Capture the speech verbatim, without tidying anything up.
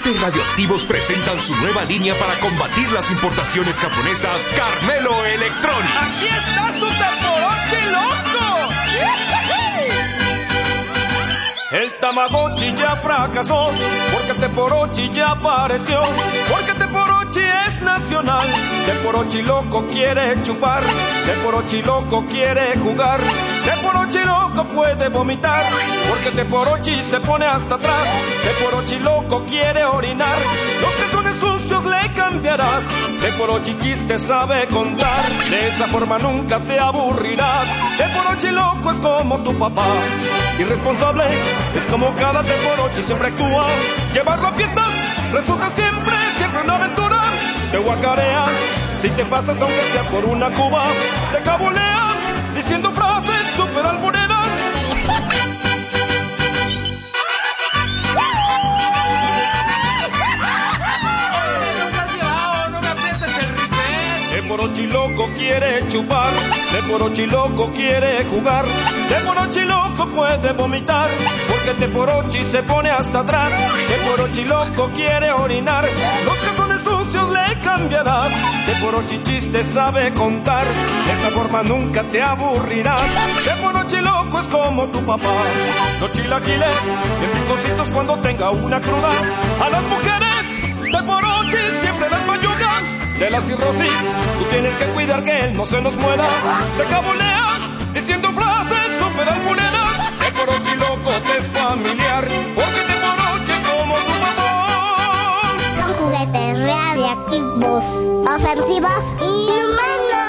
Juguetes Radioactivos presentan su nueva línea para combatir las importaciones japonesas, Carmelo Electronics. ¡Aquí está su Tamagotchi loco! El Tamagotchi ya fracasó, porque el Teporochi ya apareció, porque el Teporochi es nacional. Teporochi loco quiere chupar, Teporochi loco quiere jugar, Teporochi loco puede vomitar, porque Teporochi se pone hasta atrás. Teporochi loco quiere orinar, los calzones sucios le cambiarás. Teporochi chiste sabe contar, de esa forma nunca te aburrirás. Teporochi loco es como tu papá, irresponsable es como cada Teporochi siempre actúa. Llevarlo a fiestas resulta siempre, siempre una aventura. Te guacarea si te pasas aunque sea por una cuba. Te cabulea diciendo frases súper albureras. Teporochi loco quiere chupar, Teporochi loco quiere jugar, Teporochi loco puede vomitar, porque Teporochi se pone hasta atrás. Teporochi loco quiere orinar, los calzones sucios le cambiarás. Teporochi chiste sabe contar, de esa forma nunca te aburrirás. Teporochi loco es como tu papá, los chilaquiles en picositos cuando tenga una cruda. A las mujeres Teporochi siempre las mayuga. De la cirrosis, tú tienes que cuidar que él no se nos muera. Te cabulea diciendo frases súper albureras. Teporochi loco te es familiar, porque Teporochi es como tu papá. Son juguetes radiactivos, ofensivos, inhumanos.